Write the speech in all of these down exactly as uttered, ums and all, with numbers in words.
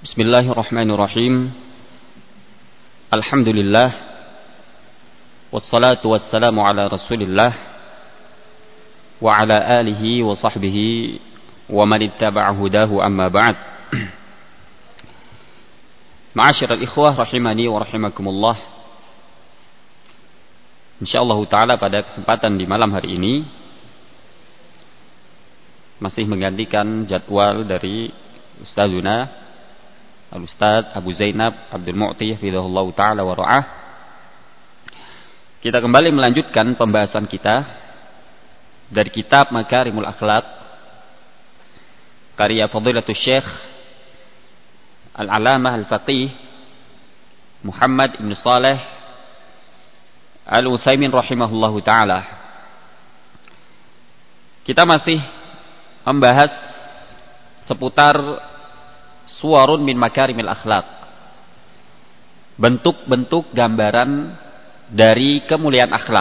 Bismillahirrahmanirrahim. Alhamdulillah. Wassalatu wassalamu ala Rasulillah wa ala alihi wa sahbihi wa man ittaba'a hudahu, amma ba'd. Ma'asyiral ikhwah rahimani wa rahimakumullah. Insyaallah taala pada kesempatan di malam hari ini masih menggantikan jadwal dari Ustazuna Al-Ustaz Abu Zainab Abdul Mu'ti hafizahullah ta'ala wa ra'ah. Kita kembali melanjutkan pembahasan kita dari kitab Makarimul Akhlaq karya Fadilatul Syekh Al-Alamah Al-Faqih Muhammad Ibn Saleh Al-Utsaimin rahimahullah ta'ala. Kita masih membahas seputar suwarun min makarimil akhlaq, bentuk-bentuk gambaran dari kemuliaan akhlak,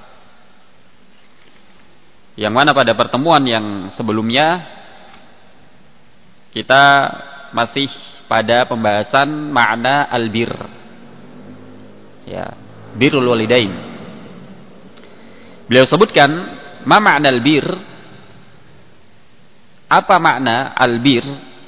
yang mana pada pertemuan yang sebelumnya kita masih pada pembahasan makna albir, ya, birrul walidain. Beliau sebutkan ma makna albir, apa makna albir?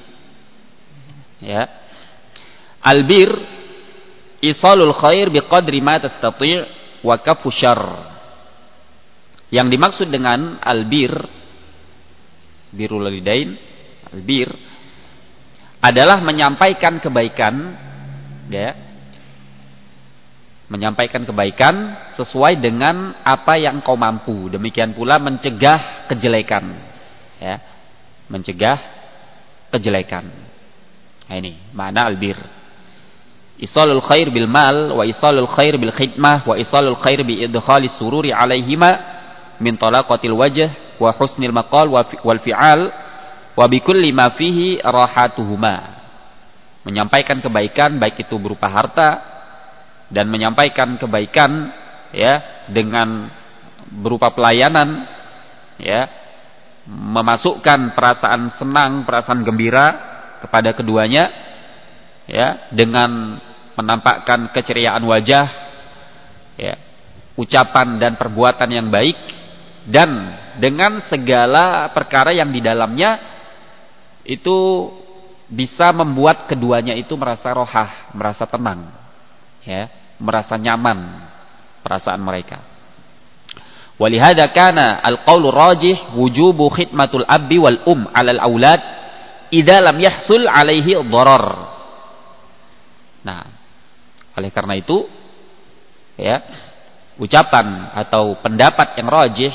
Ya, albir isalul khair biqadri ma tastati' wa kafu syarr. Yang dimaksud dengan albir, birrul walidain, albir adalah menyampaikan kebaikan, ya, menyampaikan kebaikan sesuai dengan apa yang kau mampu. Demikian pula mencegah kejelekan, ya, mencegah kejelekan. Nah, ini makna albir. Isalul khair bil mal wa isalul khair bil khidmah wa isalul khair bi idkhalis sururi alaihima min talaqatil wajh wa husnil maqal wal fi'al wa bi kulli ma fihi rahatuhuma. Menyampaikan kebaikan baik itu berupa harta dan menyampaikan kebaikan, ya, dengan berupa pelayanan, ya, memasukkan perasaan senang, perasaan gembira kepada keduanya, ya, dengan menampakkan keceriaan wajah, ya, ucapan dan perbuatan yang baik, dan dengan segala perkara yang di dalamnya itu bisa membuat keduanya itu merasa rohah, merasa tenang, ya, merasa nyaman perasaan mereka. Walihada kana al-qaulu rajih wujubu khidmatul abbi wal um 'alal aulad idza lam yahsul alaihi dharar. Nah, oleh karena itu, ya, ucapan atau pendapat yang rajih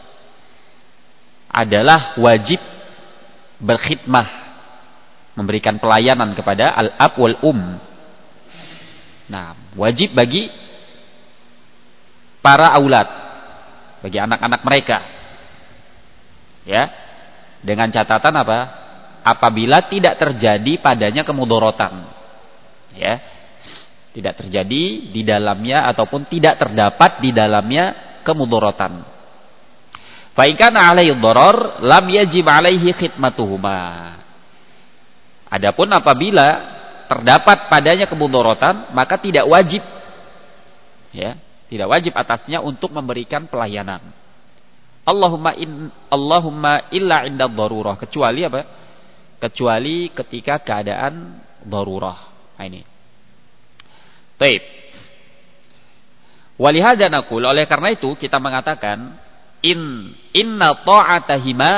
adalah wajib berkhidmah, memberikan pelayanan kepada al-ab wal um. Nah, wajib bagi para aulad, bagi anak-anak mereka, ya, dengan catatan apa? Apabila tidak terjadi padanya kemudorotan, ya, tidak terjadi di dalamnya ataupun tidak terdapat di dalamnya kemudorotan. Fa in kana alaihi dharar lam yajib alaihi khidmatuhuma. Adapun apabila terdapat padanya kemudorotan, maka tidak wajib, ya, tidak wajib atasnya untuk memberikan pelayanan. Allahumma in Allahumma illa 'inda dharurah, kecuali apa? Kecuali ketika keadaan darurah. Nah, ini. Baik. Walihada naqul, oleh karena itu kita mengatakan in inna ta'atahima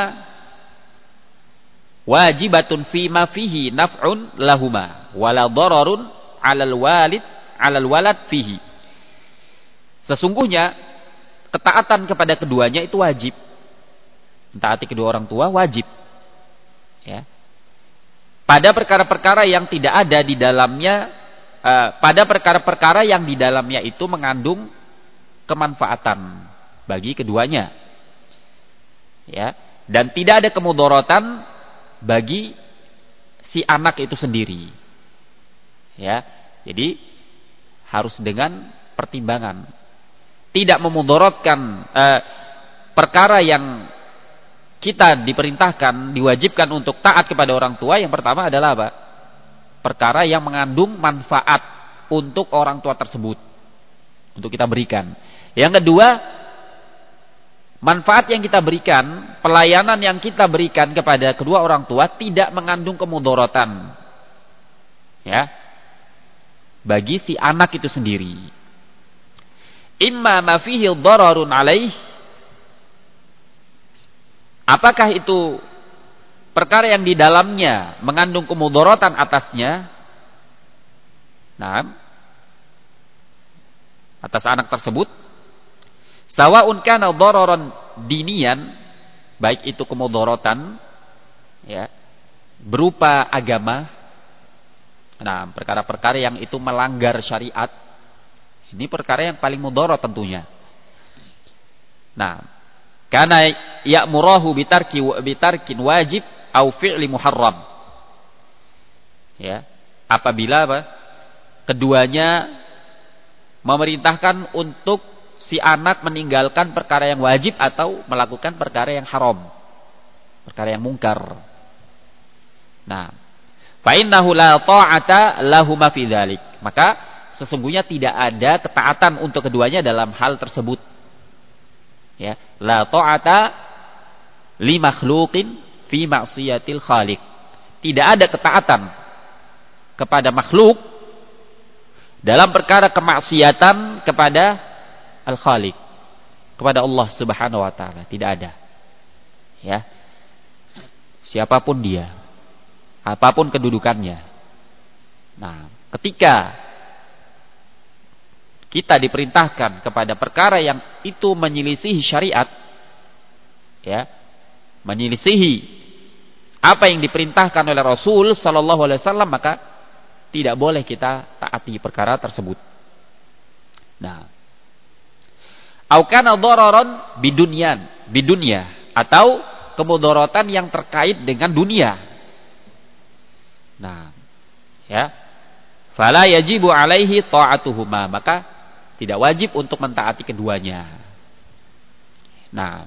wajibatun fi ma fihi naf'un lahuma wala dararun 'alal walid 'alal walad fihi. Sesungguhnya ketaatan kepada keduanya itu wajib. Mentaati kedua orang tua wajib, ya, pada perkara-perkara yang tidak ada di dalamnya, uh, pada perkara-perkara yang di dalamnya itu mengandung kemanfaatan bagi keduanya, ya, dan tidak ada kemudorotan bagi si anak itu sendiri, ya. Jadi harus dengan pertimbangan, tidak memudorotkan uh, perkara yang kita diperintahkan, diwajibkan untuk taat kepada orang tua. Yang pertama adalah apa? perkara yang mengandung manfaat untuk orang tua tersebut, untuk kita berikan. Yang kedua, manfaat yang kita berikan, pelayanan yang kita berikan kepada kedua orang tua tidak mengandung kemudaratan, ya, bagi si anak itu sendiri. Imma ma fihi dhararun alaih, apakah itu perkara yang di dalamnya mengandung kemudaratan atasnya, nah, atas anak tersebut, sawa'un kana dhararan dinian, baik itu kemudaratan, ya, berupa agama. Nah, perkara-perkara yang itu melanggar syariat, ini perkara yang paling mudarat tentunya. Nah, kana ya'murahu bitarki bitarkin wajib au fi'li muharram. Ya, apabila apa? Keduanya memerintahkan untuk si anak meninggalkan perkara yang wajib atau melakukan perkara yang haram, perkara yang mungkar. Nah, fa innahu la ta'ata lahuma fi dzalik. Maka sesungguhnya tidak ada ketaatan untuk keduanya dalam hal tersebut. Ya, la ta'ata li makhluqin fi ma'siyatil khaliq. Tidak ada ketaatan kepada makhluk dalam perkara kemaksiatan kepada al-khaliq, kepada Allah Subhanahu wa taala, tidak ada. Ya. Siapapun dia, apapun kedudukannya. Nah, ketika kita diperintahkan kepada perkara yang itu menyelisihi syariat, ya, menyelisihi apa yang diperintahkan oleh Rasul sallallahu alaihi wasallam, maka tidak boleh kita taati perkara tersebut. Nah, au kana dhararan bidunyan, bidunya, atau kemudaratan yang terkait dengan dunia. Nah, ya, fala yajibu alaihi ta'atuhuma, maka tidak wajib untuk mentaati keduanya. Nah,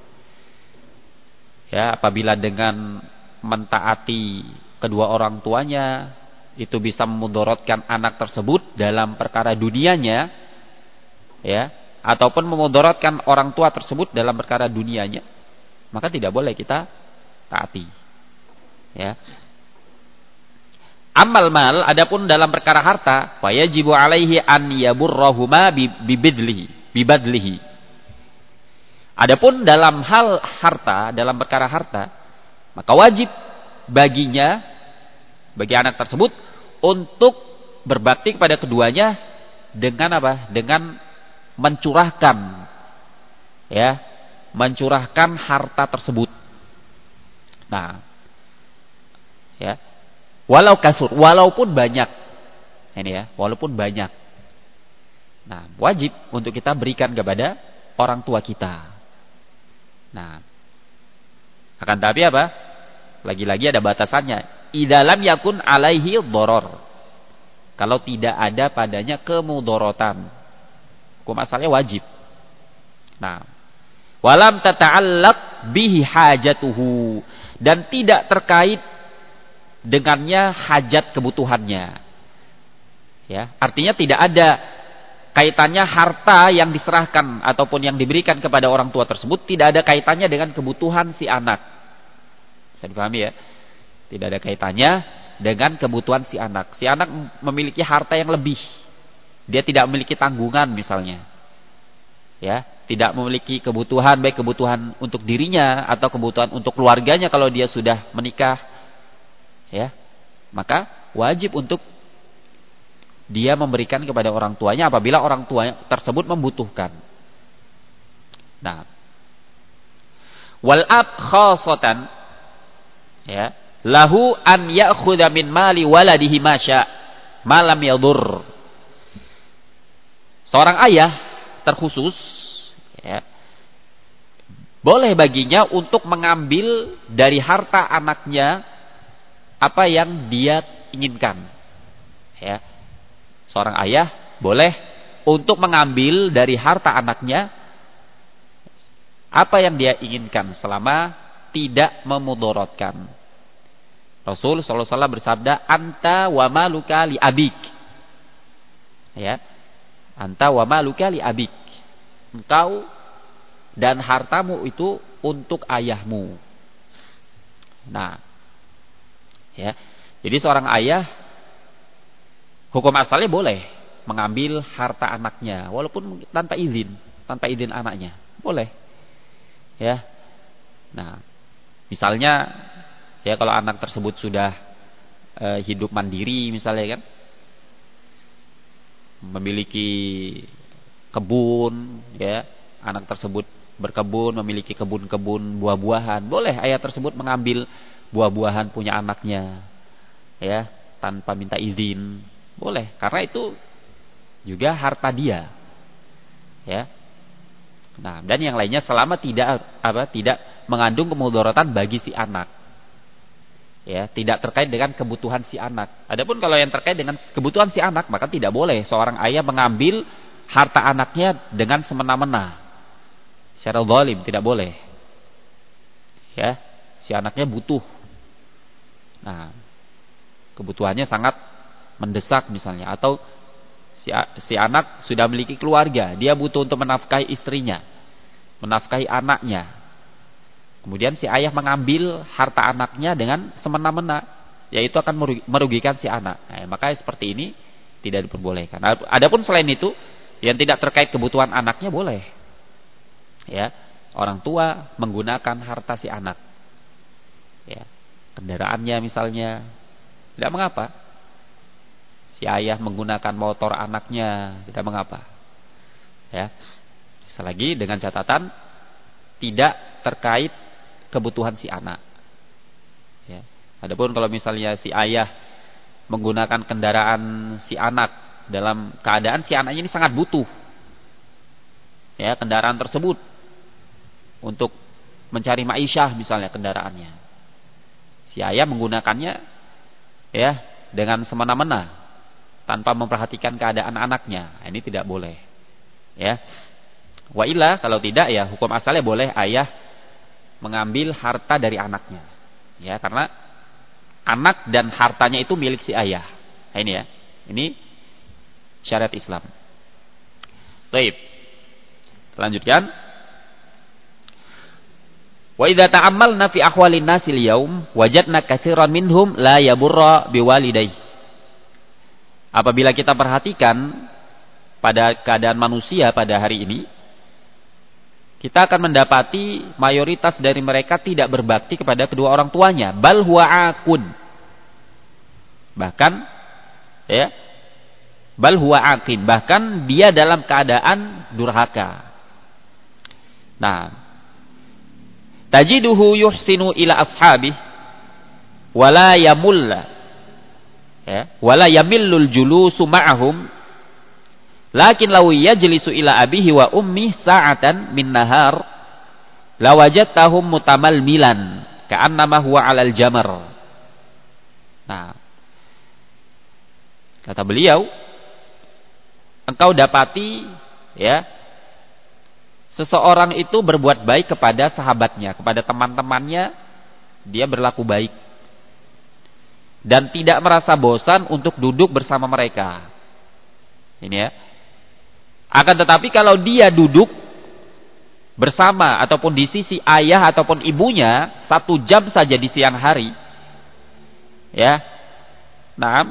ya, apabila dengan mentaati kedua orang tuanya itu bisa memudaratkan anak tersebut dalam perkara dunianya, ya, ataupun memudaratkan orang tua tersebut dalam perkara dunianya, maka tidak boleh kita taati. Ya. Amal mal, adapun dalam perkara harta, fa yajibu alaihi an yaburrahuma bibidlihi, bibadlihi. Adapun dalam hal harta, dalam perkara harta, maka wajib baginya, bagi anak tersebut, untuk berbakti kepada keduanya dengan apa? Dengan mencurahkan, ya, mencurahkan harta tersebut. Nah, ya, walau kasur, walaupun banyak, ini ya, walaupun banyak. Nah, wajib untuk kita berikan kepada orang tua kita. Nah, akan tapi apa? Lagi-lagi ada batasannya. Idza lam yakun alaihi dharar. Kalau tidak ada padanya kemudaratan, hukum asalnya wajib. Nah, walam tata'allaq bihi hajatuhu, dan tidak terkait dengannya hajat kebutuhannya. Ya, artinya tidak ada kaitannya harta yang diserahkan ataupun yang diberikan kepada orang tua tersebut, tidak ada kaitannya dengan kebutuhan si anak. Bisa dipahami ya? Tidak ada kaitannya dengan kebutuhan si anak. Si anak memiliki harta yang lebih. Dia tidak memiliki tanggungan misalnya. Ya, tidak memiliki kebutuhan, baik kebutuhan untuk dirinya atau kebutuhan untuk keluarganya kalau dia sudah menikah. Ya, maka wajib untuk dia memberikan kepada orang tuanya apabila orang tua tersebut membutuhkan. Nah, wal ab khasatan, ya, lahu an ya'khudha min mali waladihi ma sya' ma lam yadur. Seorang ayah terkhusus, ya, boleh baginya untuk mengambil dari harta anaknya apa yang dia inginkan. Ya, seorang ayah boleh untuk mengambil dari harta anaknya apa yang dia inginkan selama tidak memudaratkan. Rasul sallallahu alaihi wasallam bersabda, "Anta wa maluka li abik." Ya. Anta wa maluka li abik. Engkau dan hartamu itu untuk ayahmu. Nah, ya. Jadi seorang ayah hukum asalnya boleh mengambil harta anaknya walaupun tanpa izin, tanpa izin anaknya. Boleh. Ya. Nah, misalnya ya kalau anak tersebut sudah e, hidup mandiri misalnya kan, memiliki kebun, ya, anak tersebut berkebun, memiliki kebun-kebun buah-buahan, boleh ayah tersebut mengambil buah-buahan punya anaknya, ya, tanpa minta izin, boleh, karena itu juga harta dia, ya. Nah, dan yang lainnya selama tidak apa tidak mengandung kemudaratan bagi si anak, ya, tidak terkait dengan kebutuhan si anak. Adapun kalau yang terkait dengan kebutuhan si anak, maka tidak boleh seorang ayah mengambil harta anaknya dengan semena-mena, secara zalim, tidak boleh. Ya, si anaknya butuh. Nah, kebutuhannya sangat mendesak misalnya, atau si, si anak sudah memiliki keluarga, dia butuh untuk menafkahi istrinya, menafkahi anaknya. Kemudian si ayah mengambil harta anaknya dengan semena-mena, yaitu akan merugikan si anak. Nah, makanya seperti ini tidak diperbolehkan. Adapun selain itu, yang tidak terkait kebutuhan anaknya boleh. Ya, orang tua menggunakan harta si anak. Ya, kendaraannya misalnya, tidak mengapa. Si ayah menggunakan motor anaknya, tidak mengapa. Ya, selagi dengan catatan tidak terkait kebutuhan si anak. Ya. Adapun kalau misalnya si ayah menggunakan kendaraan si anak dalam keadaan si anaknya ini sangat butuh, ya, kendaraan tersebut untuk mencari ma'isyah misalnya kendaraannya, si ayah menggunakannya, ya, dengan semena-mena tanpa memperhatikan keadaan anaknya, ini tidak boleh. Ya. Wa illa, kalau tidak, ya hukum asalnya boleh ayah mengambil harta dari anaknya, ya, karena anak dan hartanya itu milik si ayah. Nah, ini ya, ini syariat Islam. Baik, lanjutkan. Wa idza ta'ammalna fi ahwalin nasil yaum wajadna katsiran minhum la yaburra biwalidayhi. Apabila kita perhatikan pada keadaan manusia pada hari ini, kita akan mendapati mayoritas dari mereka tidak berbakti kepada kedua orang tuanya. Bal huwa akun. Bahkan, ya, bal huwa akin. Bahkan dia dalam keadaan durhaka. Nah, tajiduhu yuhsinu ila ashabih wala yamulla, ya, wala yamillul julusu ma'ahum. Lakin law yajlisu ila abihi wa ummi sa'atan min nahar lawajadtahum mutamalmilan ka'annama huwa 'alal jamar. Nah, kata beliau, engkau dapati, ya, seseorang itu berbuat baik kepada sahabatnya, kepada teman-temannya, dia berlaku baik dan tidak merasa bosan untuk duduk bersama mereka. Ini ya. Akan tetapi kalau dia duduk bersama ataupun di sisi ayah ataupun ibunya satu jam saja di siang hari, ya, nah,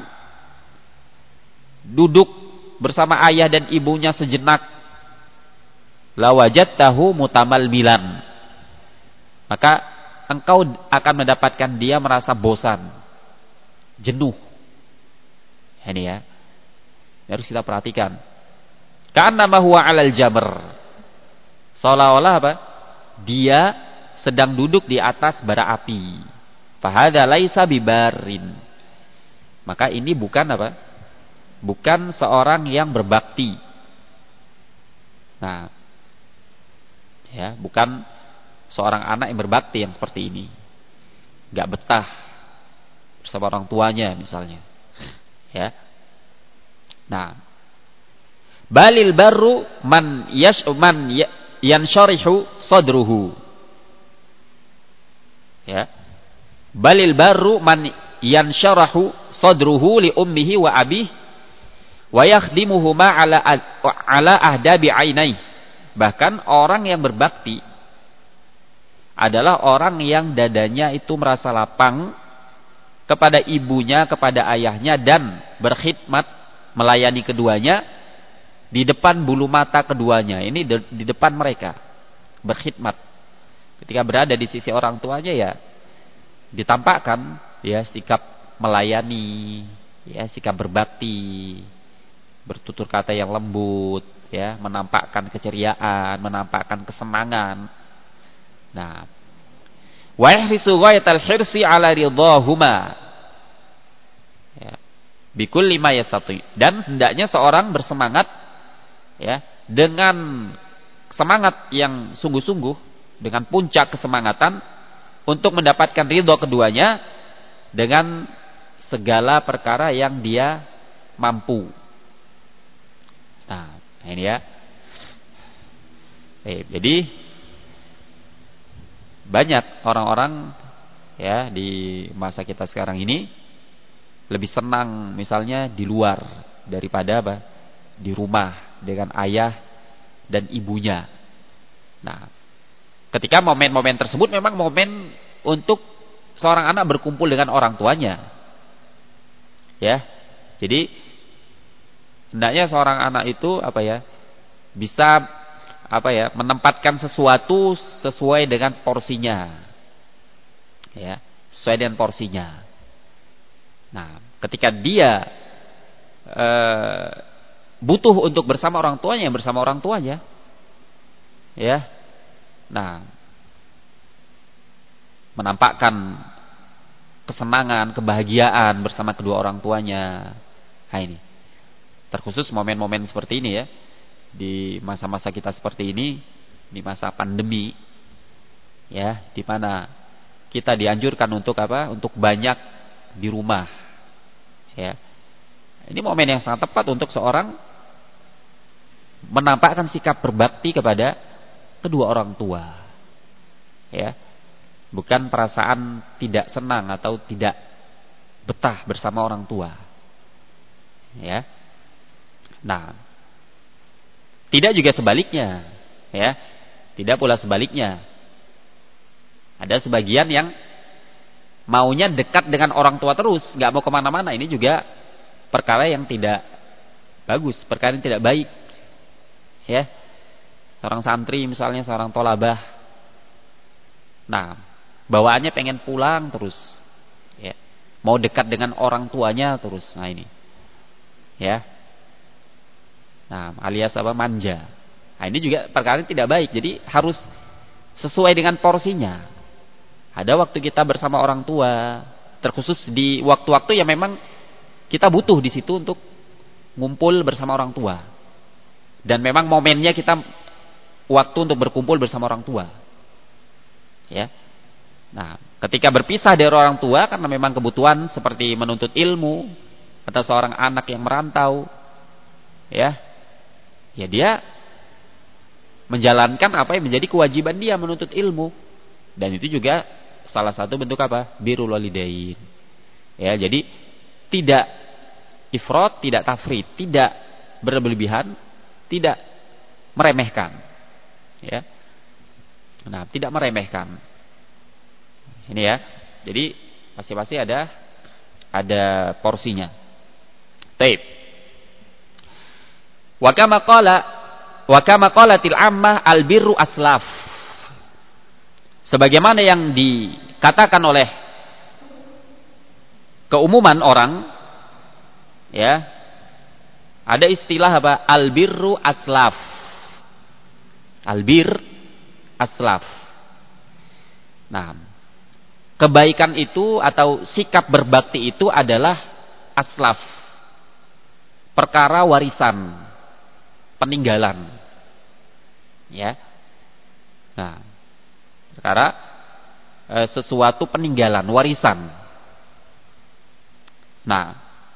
duduk bersama ayah dan ibunya sejenak, lawajadtahu mutamalmilan, maka engkau akan mendapatkan dia merasa bosan, jenuh. Ini ya, ini harus kita perhatikan. Ka'annama huwa 'alal jamr. Seolah-olah apa? Dia sedang duduk di atas bara api. Fahadza laisa bibarin. Maka ini bukan apa? Bukan seorang yang berbakti. Nah, ya, bukan seorang anak yang berbakti yang seperti ini. Enggak betah bersama orang tuanya misalnya. Ya. Nah, balil barru man yash man yansharihu sadruhu. Ya. Balil barru man yansyarahu sadruhu li ummihi wa abihi wa yakhdimuhuma ala ala ahdabi ainai. Bahkan orang yang berbakti adalah orang yang dadanya itu merasa lapang kepada ibunya, kepada ayahnya, dan berkhidmat melayani keduanya di depan bulu mata keduanya. Ini de, di depan mereka berkhidmat. Ketika berada di sisi orang tuanya ya ditampakkan ya sikap melayani, ya sikap berbakti, bertutur kata yang lembut, ya, menampakkan keceriaan, menampakkan kesenangan. Nah, wa yahrisu ghayatal hirsi ala ridahuma. Ya, bikulli ma yastati. Dan hendaknya seorang bersemangat ya, dengan semangat yang sungguh-sungguh, dengan puncak kesemangatan untuk mendapatkan ridho keduanya dengan segala perkara yang dia mampu. Nah, ini ya. Eh, jadi banyak orang-orang ya di masa kita sekarang ini lebih senang misalnya di luar daripada apa? Di rumah dengan ayah dan ibunya. Nah, ketika momen-momen tersebut memang momen untuk seorang anak berkumpul dengan orang tuanya. Ya. Jadi hendaknya seorang anak itu apa ya? Bisa apa ya, menempatkan sesuatu sesuai dengan porsinya, ya, sesuai dengan porsinya. Nah, ketika dia e, butuh untuk bersama orang tuanya, bersama orang tuanya, ya, nah, menampakkan kesenangan, kebahagiaan bersama kedua orang tuanya. Nah, ini terkhusus momen-momen seperti ini ya. Di masa-masa kita seperti ini, di masa pandemi, ya, di mana kita dianjurkan untuk apa? Untuk banyak di rumah, ya. Ini momen yang sangat tepat untuk seorang menampakkan sikap berbakti kepada kedua orang tua, ya. Bukan perasaan tidak senang atau tidak betah bersama orang tua, ya. Nah, tidak juga sebaliknya, ya. Tidak pula sebaliknya. Ada sebagian yang maunya dekat dengan orang tua terus, nggak mau kemana-mana. Ini juga perkara yang tidak bagus, perkara yang tidak baik, ya. Seorang santri misalnya, seorang tolabah, nah, bawaannya pengen pulang terus, ya. Mau dekat dengan orang tuanya terus. Nah, ini, ya. Nah, alias apa? Manja. Nah, ini juga perkara yang tidak baik. Jadi harus sesuai dengan porsinya. Ada waktu kita bersama orang tua, terkhusus di waktu-waktu yang memang kita butuh di situ untuk ngumpul bersama orang tua. Dan memang momennya kita waktu untuk berkumpul bersama orang tua. Ya. Nah, ketika berpisah dari orang tua karena memang kebutuhan seperti menuntut ilmu atau seorang anak yang merantau, ya. Ya dia menjalankan apa yang menjadi kewajiban dia, menuntut ilmu. Dan itu juga salah satu bentuk apa? Birrul walidain. Ya, jadi tidak ifrat, tidak tafrid, tidak berlebihan, tidak meremehkan. Ya. Nah, tidak meremehkan. Ini ya. Jadi pasti-pasti ada ada porsinya. Taib. Wa kama qala wa kama qalatil ammah albirru aslaf. Sebagaimana yang dikatakan oleh keumuman orang, ya, ada istilah apa? Albirru aslaf. Albir aslaf. Nah, kebaikan itu atau sikap berbakti itu adalah aslaf, perkara warisan, peninggalan, ya. Nah, perkara e, sesuatu peninggalan, warisan. Nah,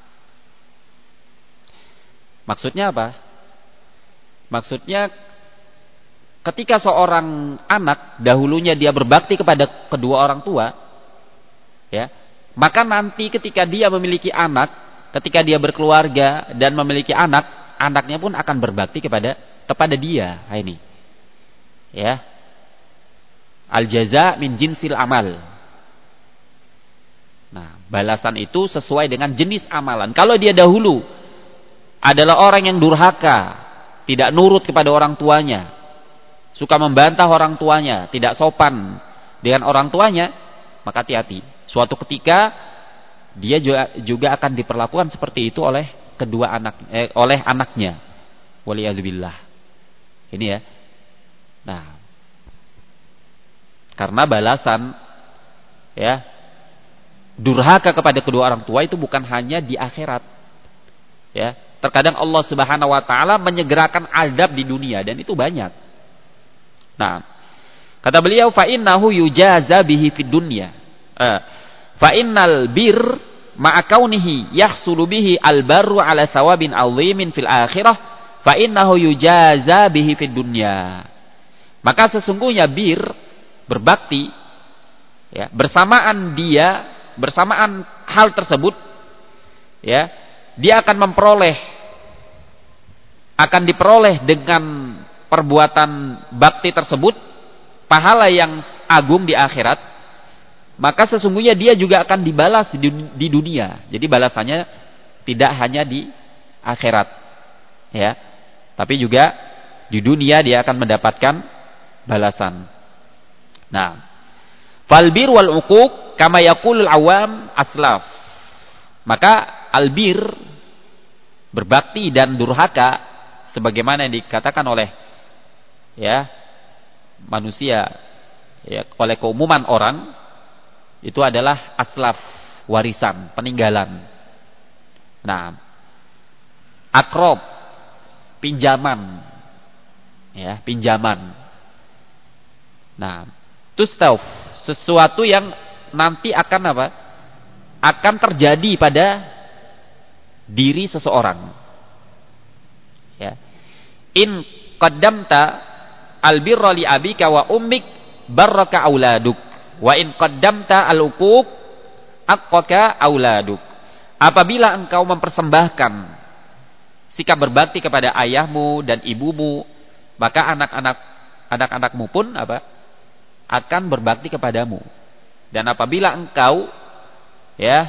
maksudnya apa? Maksudnya ketika seorang anak dahulunya dia berbakti kepada kedua orang tua, ya, maka nanti ketika dia memiliki anak, ketika dia berkeluarga dan memiliki anak, anaknya pun akan berbakti kepada kepada dia. Nah, ini. Ya. Al-jaza min jinsil amal. Nah, balasan itu sesuai dengan jenis amalan. Kalau dia dahulu adalah orang yang durhaka, tidak nurut kepada orang tuanya, suka membantah orang tuanya, tidak sopan dengan orang tuanya, maka hati-hati. Suatu ketika dia juga, juga akan diperlakukan seperti itu oleh kedua anak, eh, oleh anaknya. Waliyadzubillah. Ini ya. Nah, karena balasan ya durhaka kepada kedua orang tua itu bukan hanya di akhirat. Ya, terkadang Allah Subhanahu wa taala menyegerakan azab di dunia dan itu banyak. Nah, kata beliau fa innahu yujaza bihi fid dunya. Eh, fa innal bir ma'a kaunihi yahsulu bihi al-barru ala thawabin 'azimin fil akhirah fa innahu yujaza bihi fid dunya. Maka sesungguhnya bir berbakti ya, bersamaan dia bersamaan hal tersebut ya, dia akan memperoleh akan diperoleh dengan perbuatan bakti tersebut pahala yang agung di akhirat. Maka sesungguhnya dia juga akan dibalas di dunia. Jadi balasannya tidak hanya di akhirat, ya, tapi juga di dunia dia akan mendapatkan balasan. Nah, falbir wal uquq kama yaqulul awam aslaf. Maka albir berbakti dan durhaka sebagaimana yang dikatakan oleh ya manusia ya oleh keumuman orang itu adalah aslaf, warisan, peninggalan. Nah, akrob, pinjaman, ya, pinjaman. Nah, tustauf, sesuatu yang nanti akan apa? Akan terjadi pada diri seseorang. Ya. In qaddamta albirra li abika wa ummik barraka auladuk. Wa in qaddamta al-uquq aqqaka auladuk. Apabila engkau mempersembahkan sikap berbakti kepada ayahmu dan ibumu, maka anak-anak anak-anakmu pun apa? Akan berbakti kepadamu. Dan apabila engkau ya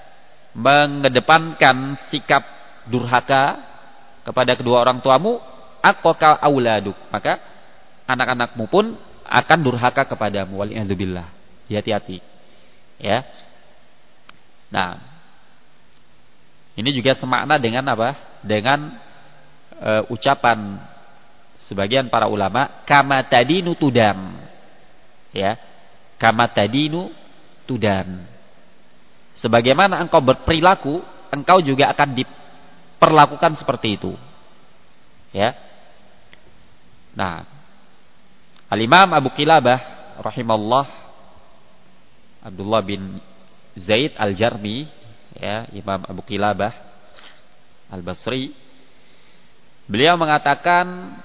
mengedepankan sikap durhaka kepada kedua orang tuamu, aqqaka auladuk, maka anak-anakmu pun akan durhaka kepadamu. Waliyadzubillah. Hati-hati ya. Nah, ini juga semakna dengan apa? Dengan e, ucapan sebagian para ulama, kama tadinu tudan. Ya. Kama tadinu tudan. Sebagaimana engkau berperilaku, engkau juga akan diperlakukan seperti itu. Ya. Nah, Al-Imam Abu Qilabah rahimallah Abdullah bin Zaid Al-Jarmi, ya, Imam Abu Qilabah Al-Basri, beliau mengatakan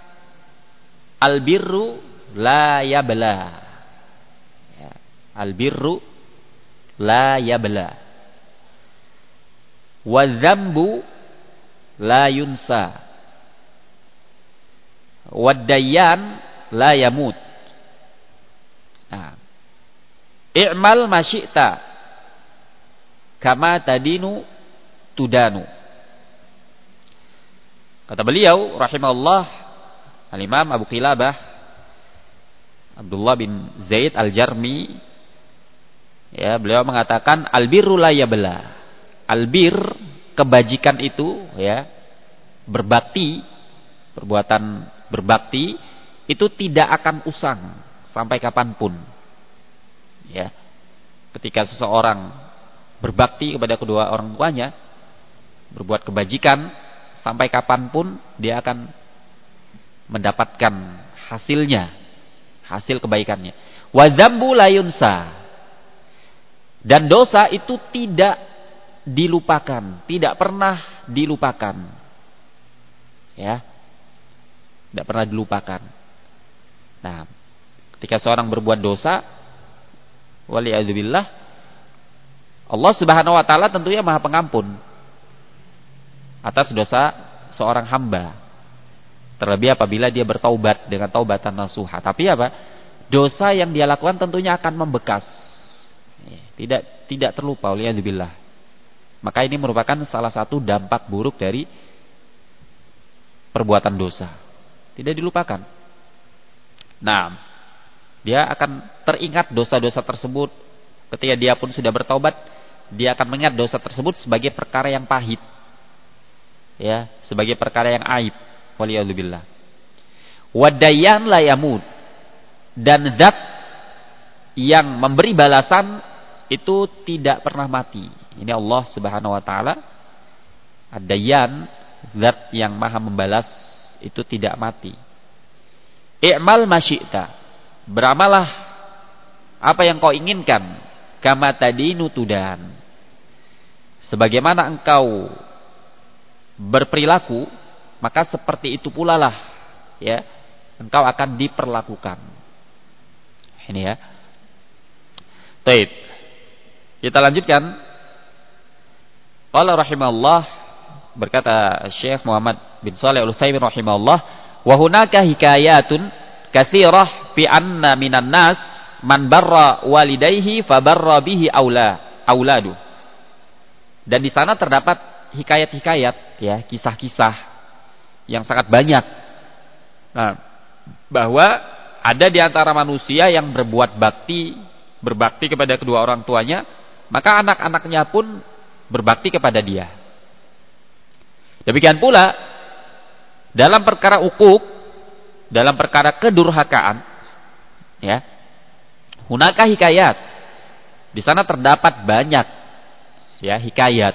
al-birru la yabla. Ya, al-birru la yabla. Wa dzambu la yunsa. Wa dayyan la yamut. Nah, i'mal ma syi'ta kama tadinu tudanu. Kata beliau rahimahullah Al-Imam Abu Qilabah Abdullah bin Zaid Al-Jarmi, ya, beliau mengatakan albirru la yabla. Albir, kebajikan itu ya, berbakti, perbuatan berbakti itu tidak akan usang sampai kapanpun. Ya, ketika seseorang berbakti kepada kedua orang tuanya, berbuat kebajikan, sampai kapanpun dia akan mendapatkan hasilnya, hasil kebaikannya. Wa dzambu la yunsa. Dan dosa itu tidak dilupakan, tidak pernah dilupakan. Ya. Tidak pernah dilupakan. Nah, ketika seorang berbuat dosa, waliyadzubillah, Allah Subhanahu wa taala tentunya Maha Pengampun atas dosa seorang hamba. Terlebih apabila dia bertaubat dengan taubatan nasuha. Tapi apa? Dosa yang dia lakukan tentunya akan membekas. Tidak tidak terlupa, waliyadzubillah. Maka ini merupakan salah satu dampak buruk dari perbuatan dosa. Tidak dilupakan. Nah, dia akan teringat dosa-dosa tersebut. Ketika dia pun sudah bertaubat, dia akan mengingat dosa tersebut sebagai perkara yang pahit. Ya, sebagai perkara yang aib. Waliyadzubillah. Wadayyan la yamut. Dan zat yang memberi balasan itu tidak pernah mati. Ini Allah Subhanahu wa taala. Ad-Dayyan, zat yang Maha membalas itu tidak mati. I'mal masyi'ta. Beramalah apa yang kau inginkan. Kama tadinu tudan. Sebagaimana engkau berperilaku, maka seperti itu pula lah ya, engkau akan diperlakukan. Ini ya. Baik. Kita lanjutkan. Qala rahimahullah, berkata Syekh Muhammad bin Shalih Al-Utsaimin rahimahullah, wa hunaka hikayatun katsirah fi anna minan nas man barra walidayhi fa barra bihi aula auladu. Dan di sana terdapat hikayat-hikayat ya, kisah-kisah yang sangat banyak. Nah, bahwa ada di antara manusia yang berbuat bakti, berbakti kepada kedua orang tuanya, maka anak-anaknya pun berbakti kepada dia. Demikian pula dalam perkara ukuk, dalam perkara kedurhakaan, ya, hunaka hikayat. Di sana terdapat banyak ya hikayat.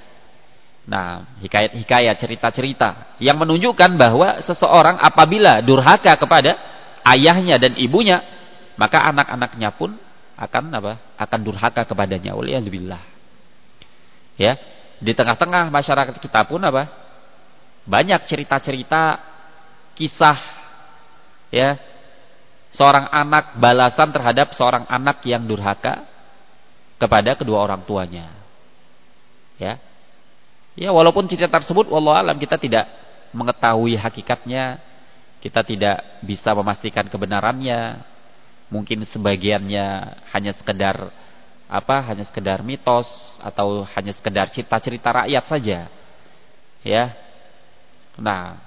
Nah, hikayat-hikayat, cerita-cerita yang menunjukkan bahwa seseorang apabila durhaka kepada ayahnya dan ibunya, maka anak-anaknya pun akan apa? Akan durhaka kepadanya. Waliyadzubillah. Ya, di tengah-tengah masyarakat kita pun apa? Banyak cerita-cerita, kisah ya, seorang anak balasan terhadap seorang anak yang durhaka kepada kedua orang tuanya. Ya. Ya, walaupun cerita tersebut wallahu alam kita tidak mengetahui hakikatnya, kita tidak bisa memastikan kebenarannya. Mungkin sebagiannya hanya sekedar apa? Hanya sekedar mitos atau hanya sekedar cerita-cerita rakyat saja. Ya. Nah,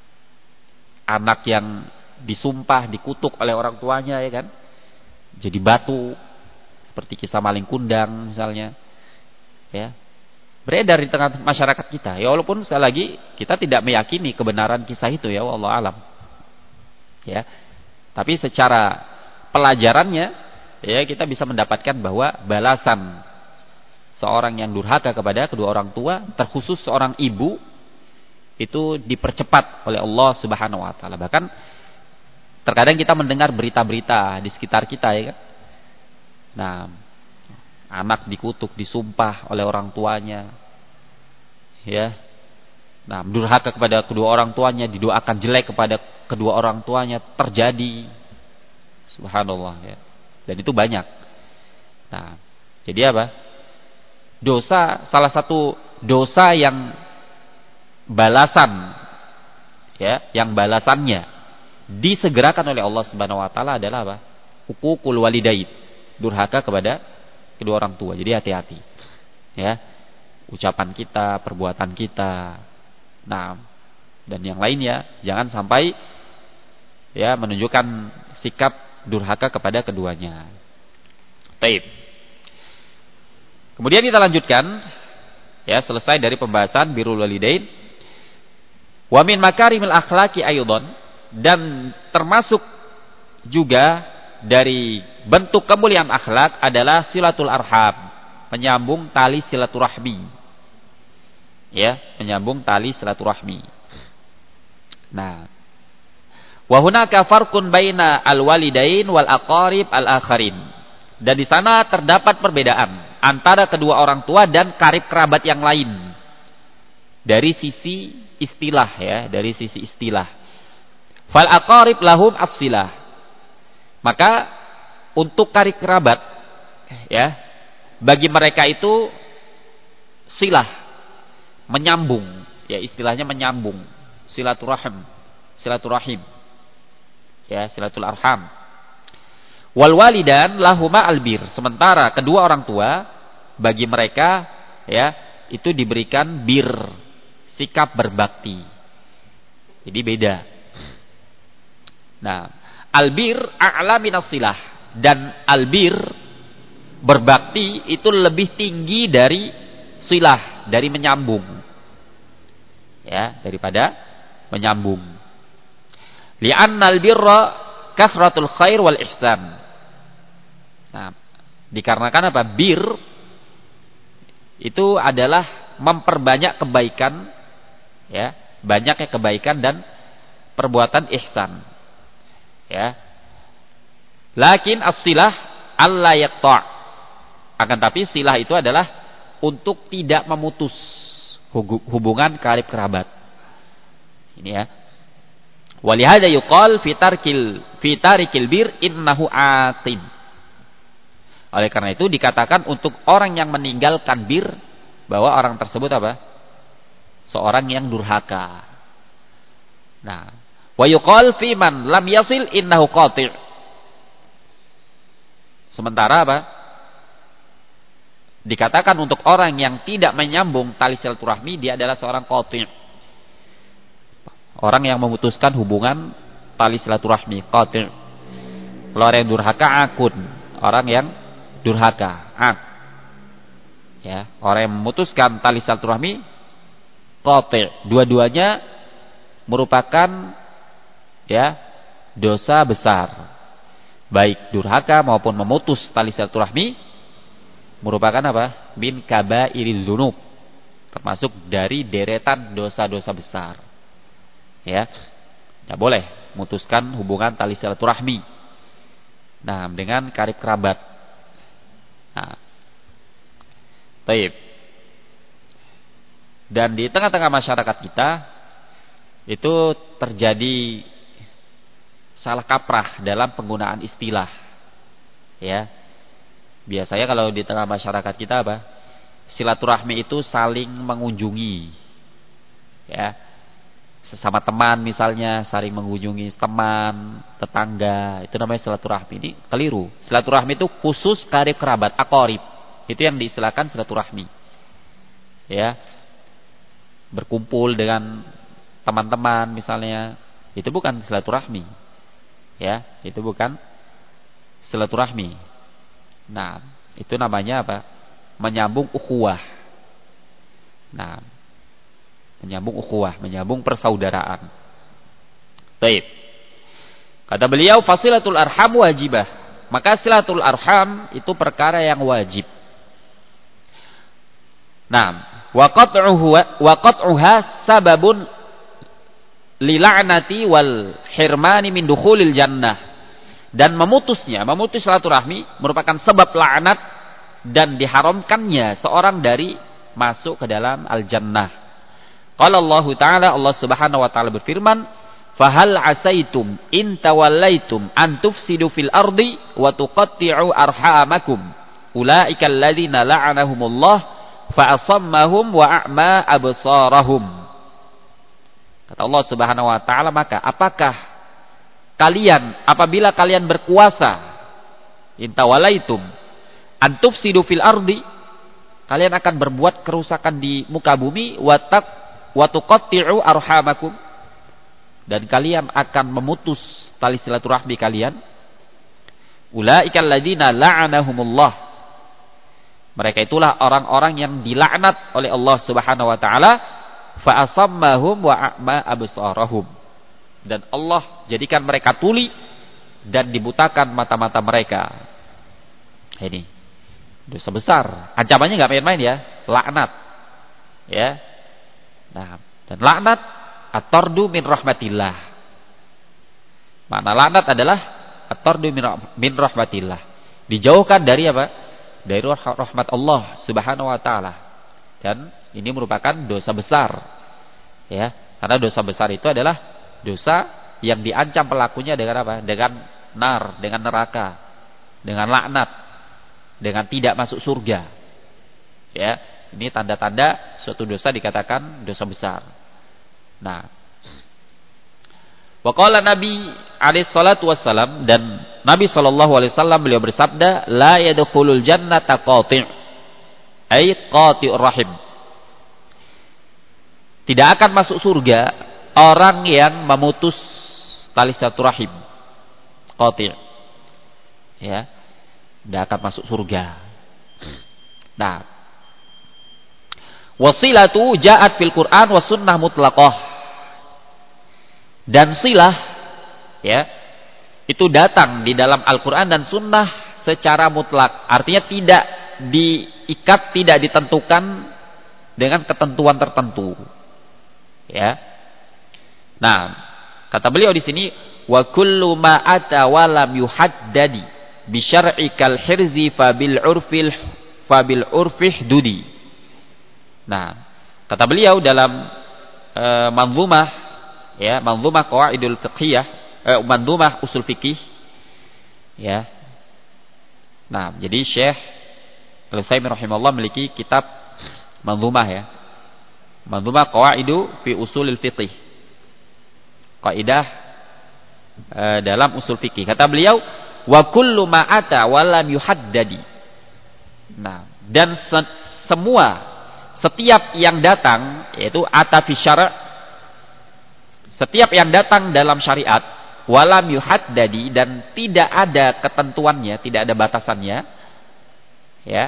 anak yang disumpah, dikutuk oleh orang tuanya ya kan? Jadi batu, seperti kisah maling kundang misalnya. Ya. Beredar di tengah masyarakat kita. Ya walaupun sekali lagi kita tidak meyakini kebenaran kisah itu ya, wallahu alam. Ya. Tapi secara pelajarannya ya kita bisa mendapatkan bahwa balasan seorang yang durhaka kepada kedua orang tua, terkhusus seorang ibu, itu dipercepat oleh Allah Subhanahu wa taala. Bahkan terkadang kita mendengar berita-berita di sekitar kita ya kan. Nah, anak dikutuk, disumpah oleh orang tuanya. Ya. Nah, durhaka kepada kedua orang tuanya, didoakan jelek kepada kedua orang tuanya, terjadi. Subhanallah ya. Dan itu banyak. Nah, jadi apa? Dosa, salah satu dosa yang balasan ya, yang balasannya disegerakan oleh Allah Subhanahu wa taala adalah apa? Uququl walidain, durhaka kepada kedua orang tua. Jadi hati-hati. Ya. Ucapan kita, perbuatan kita. Nah, dan yang lainnya jangan sampai ya menunjukkan sikap durhaka kepada keduanya. Taib. Kemudian kita lanjutkan ya, selesai dari pembahasan birrul walidain. Wa min makarimil akhlaqi aydon, dan termasuk juga dari bentuk kemuliaan akhlak adalah silatul arham, menyambung tali silaturahmi. Ya, menyambung tali silaturahmi. Nah, wa hunaka farqun baina al-walidain wal aqarib al-akharin. Dan di sana terdapat perbedaan antara kedua orang tua dan karib kerabat yang lain. Dari sisi istilah ya, dari sisi istilah. Fal aqarib lahum as-silah. Maka untuk karib kerabat ya, bagi mereka itu silah, menyambung, ya istilahnya menyambung, silaturahim, silaturahim, ya silatul arham. Wal walidan lahuma albir, sementara kedua orang tua bagi mereka ya itu diberikan bir, sikap berbakti. Jadi beda. Nah, albir a'la minas silah, dan albir berbakti itu lebih tinggi dari silah, dari menyambung. Ya, daripada menyambung. Li'annal birra kasratul khair wal ihsan. Nah, dikarenakan apa? Bir itu adalah memperbanyak kebaikan, ya, banyaknya kebaikan dan perbuatan ihsan. Ya. Lakin as-silah alla yaqta'. Akan tapi silah itu adalah untuk tidak memutus hubungan karib kerabat. Ini ya. Walihada yuqal fi tarkil fi tarikil bir innahu atin. Oleh karena itu dikatakan untuk orang yang meninggalkan bir bahwa orang tersebut apa? Seorang yang durhaka. Nah, wa yuqal fi man lam yasil innahu qati'. Sementara apa? Dikatakan untuk orang yang tidak menyambung tali silaturahmi, dia adalah seorang qati'. Orang yang memutuskan hubungan tali silaturahmi, qati'. Kalau orang yang durhaka, akun. Orang yang durhaka, ak. Ya, orang yang memutuskan tali silaturahmi, qati'. Dua-duanya merupakan ya dosa besar. Baik durhaka maupun memutus tali silaturahmi merupakan apa? Min kabairiz dzunub. Termasuk dari deretan dosa-dosa besar. Ya. Tidak boleh memutuskan hubungan tali silaturahmi. Nah, dengan karib kerabat. Nah. Baik. Dan di tengah-tengah masyarakat kita itu terjadi salah kaprah dalam penggunaan istilah. Ya. Biasanya kalau di tengah masyarakat kita apa? Silaturahmi itu saling mengunjungi. Ya. Sesama teman misalnya saling mengunjungi teman, tetangga, itu namanya silaturahmi. Ini keliru. Silaturahmi itu khusus karib kerabat, aqarib. Itu yang diistilahkan silaturahmi. Ya. Berkumpul dengan teman-teman misalnya, itu bukan silaturahmi. Ya, itu bukan silaturahmi. Nah, itu namanya apa? Menyambung ukhuwah. Nah, menyambung ukhuwah, menyambung persaudaraan. Baik. Kata beliau, fasilatul arham wajibah. Maka silatul arham itu perkara yang wajib. Nah, wa qat'uhu wa qat'uha sababun lila'nati wal hirmani min dukhulil jannah. Dan memutusnya, memutus silaturahmi merupakan sebab laknat dan diharamkannya seorang dari masuk ke dalam al-jannah. Qala Allah Ta'ala, Allah Subhanahu wa taala berfirman, "Fahal asaitum in tawallaitum an tufsidu fil ardi wa tuqatti'u arhamakum ulaika alladziina la'anahumullah fa asammahum wa a'ma absarahum." Kata Allah Subhanahu wa taala, maka apakah kalian apabila kalian berkuasa, intawalaitum antufsidu fil ardi, kalian akan berbuat kerusakan di muka bumi, watak watuqatti'u arhamakum, dan kalian akan memutus tali silaturahmi kalian. Ulaikal ladzina la'anahumullah, mereka itulah orang-orang yang dilaknat oleh Allah Subhanahu wa taala, fa asammahum wa a'ma absarahum, dan Allah jadikan mereka tuli dan dibutakan mata-mata mereka. Ini dosa besar. Ancamannya nggak main-main ya, laknat. Ya. Nah, dan laknat at-tardu min rahmatillah. Makna laknat adalah at-tardu min rahmatillah. Dijauhkan dari apa? Dari rahmat Allah Subhanahu wa taala. Dan ini merupakan dosa besar. Ya, karena dosa besar itu adalah dosa yang diancam pelakunya dengan apa? Dengan nar, dengan neraka, dengan laknat. dengan tidak masuk surga. Ya, ini tanda-tanda suatu dosa dikatakan dosa besar. Nah, wa qala Nabi alaihi salatu wassalam, dan Nabi sallallahu alaihi wasallam beliau bersabda, la yadkhulul jannata qati', ay qati'ur rahim. Tidak akan masuk surga orang yang memutus tali silaturahim. Qati'. Ya. Tidak akan masuk surga. Nah, wasilatu ja'at fil Qur'an wa sunnah mutlaqah. Dan silah, ya, itu datang di dalam Al-Quran dan sunnah secara mutlak. Artinya tidak diikat, tidak ditentukan dengan ketentuan tertentu. Ya. Nah, kata beliau di sini, wa kullu ma ata wa lam yuhaddadi bi syar'ikal hirzi fa bil urfil fa bil urfih dudi. Nah, kata beliau dalam uh, manzumah, ya, manzumah qawaidul fiqhiyah, uh, manzumah usul fikih, ya. Nah, jadi Syekh Al-Utsaimin rahimahullah memiliki kitab manzumah, ya. Manzumah qawaidu fi usulil fiqh. Kaidah uh, dalam usul fikih. Kata beliau, wa kullu ma ata wa lam yuhaddadi. Nah, dan se- semua setiap yang datang, yaitu ata fi syara', setiap yang datang dalam syariat, walam yuhaddadi, dan tidak ada ketentuannya, tidak ada batasannya, ya.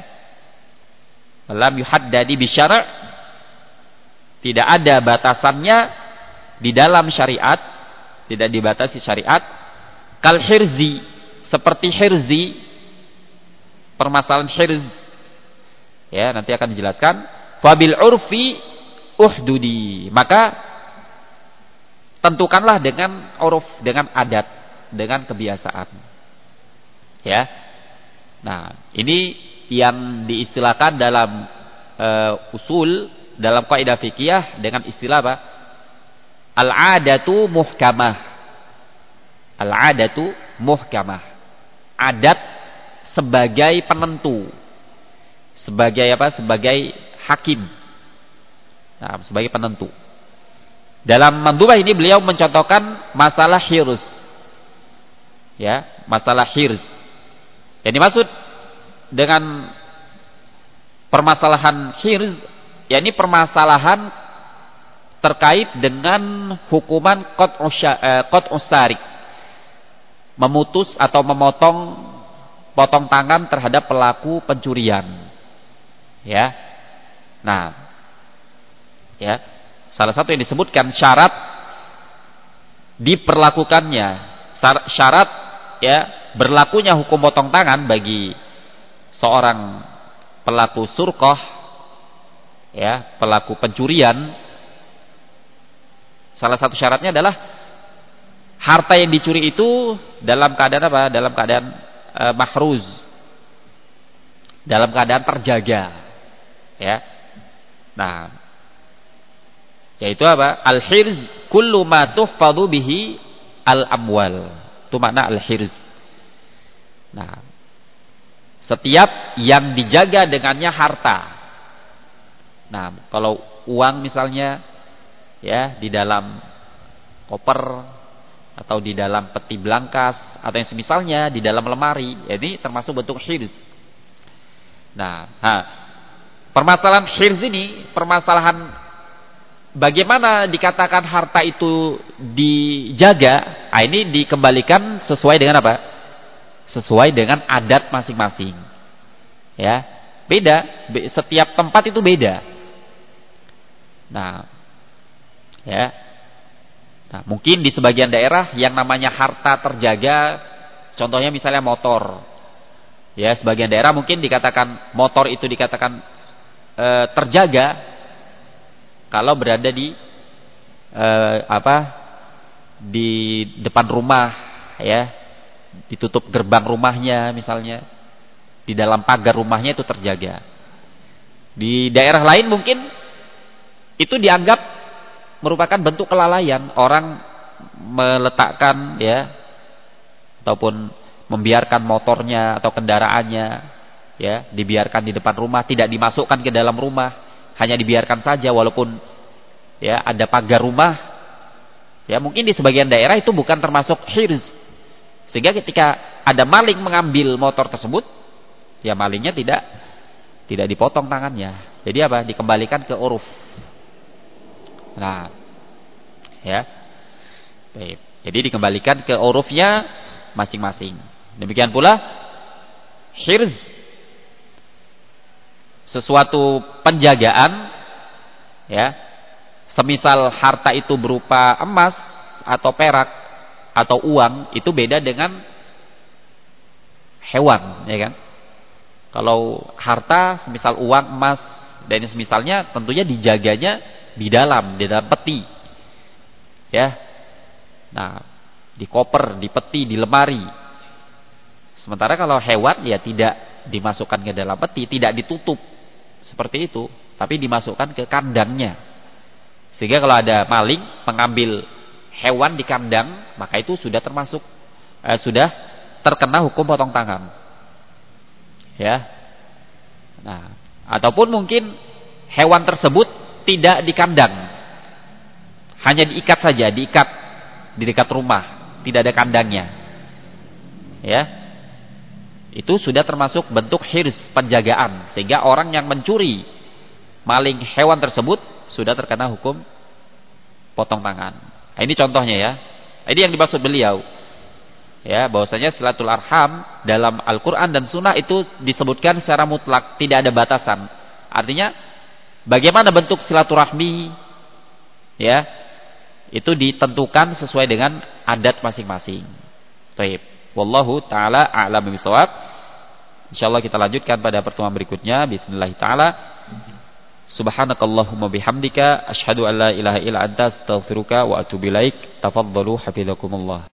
Walam yuhaddadi bi syara', tidak ada batasannya di dalam syariat, tidak dibatasi syariat. Kal hirzi, seperti hirzi, permasalahan hirz, ya, nanti akan dijelaskan. Fabil urfi uhdudi, maka tentukanlah dengan uruf, dengan adat, dengan kebiasaan. Ya. Nah, ini yang diistilahkan dalam uh, usul, dalam kaidah fikih dengan istilah apa? Al-'adatu muhkamah. Al-'adatu muhkamah. Adat sebagai penentu. Sebagai apa? Sebagai hakim. Nah, sebagai penentu. Dalam mandubah ini beliau mencontohkan masalah hirz. Ya, masalah hirz. Yang dimaksud dengan permasalahan hirz, yakni permasalahan terkait dengan hukuman qat'us sarik. Memutus atau memotong potong tangan terhadap pelaku pencurian. Ya. Nah, ya, salah satu yang disebutkan syarat diperlakukannya, syarat, ya, berlakunya hukum potong tangan bagi seorang pelaku surqah, ya, pelaku pencurian. Salah satu syaratnya adalah harta yang dicuri itu dalam keadaan apa? Dalam keadaan e, mahruz, dalam keadaan terjaga, ya. Nah, yaitu apa? Al-hirz kullu ma tuhfadhu bihi al-amwal. Itu makna al-hirz. Nah, setiap yang dijaga dengannya harta. Nah, kalau uang misalnya, ya, di dalam koper atau di dalam peti belangkas atau yang semisalnya di dalam lemari, ya, ini termasuk bentuk hirz. Nah, ha, permasalahan hirz ini, permasalahan bagaimana dikatakan harta itu dijaga, nah, ini dikembalikan sesuai dengan apa? Sesuai dengan adat masing-masing. Ya, beda, setiap tempat itu beda. Nah, ya. Nah, mungkin di sebagian daerah yang namanya harta terjaga, contohnya misalnya motor. Ya, sebagian daerah mungkin dikatakan motor itu dikatakan e, terjaga kalau berada di e, apa? Di depan rumah, ya. Ditutup gerbang rumahnya misalnya. Di dalam pagar rumahnya itu terjaga. Di daerah lain mungkin itu dianggap merupakan bentuk kelalaian, orang meletakkan, ya, ataupun membiarkan motornya atau kendaraannya ya, dibiarkan di depan rumah, tidak dimasukkan ke dalam rumah, hanya dibiarkan saja walaupun ya ada pagar rumah. Ya, mungkin di sebagian daerah itu bukan termasuk hirz. Sehingga ketika ada maling mengambil motor tersebut, ya malingnya tidak tidak dipotong tangannya. Jadi apa? Dikembalikan ke uruf. Nah, ya. Baik. Jadi dikembalikan ke urufnya masing-masing. Demikian pula hirz, sesuatu penjagaan, ya, semisal harta itu berupa emas atau perak atau uang, itu beda dengan hewan, ya kan? Kalau harta semisal uang, emas dan semisalnya, tentunya dijaganya di dalam, di dalam peti, ya. Nah, di koper, di peti, di lemari. Sementara kalau hewan ya tidak dimasukkan ke dalam peti, tidak ditutup seperti itu, tapi dimasukkan ke kandangnya. Sehingga kalau ada maling mengambil hewan di kandang, maka itu sudah termasuk eh, sudah terkena hukum potong tangan. Ya. Nah, ataupun mungkin hewan tersebut tidak di kandang, hanya diikat saja, diikat di dekat rumah, tidak ada kandangnya. Ya. Itu sudah termasuk bentuk hirs, penjagaan, sehingga orang yang mencuri maling hewan tersebut sudah terkena hukum potong tangan. Nah, ini contohnya ya. Ini yang dimaksud beliau. Ya, bahwasanya silatul arham dalam Al-Qur'an dan Sunnah itu disebutkan secara mutlak, tidak ada batasan. Artinya bagaimana bentuk silaturahmi, ya, itu ditentukan sesuai dengan adat masing-masing. Baik. Wallahu taala a'lam bishawab. Insyaallah kita lanjutkan pada pertemuan berikutnya bismillah taala. Subhanakallahumma bihamdika asyhadu an la ilaha illa anta astaghfiruka wa atubu ilaik. Tafadhalu hafizakumullah.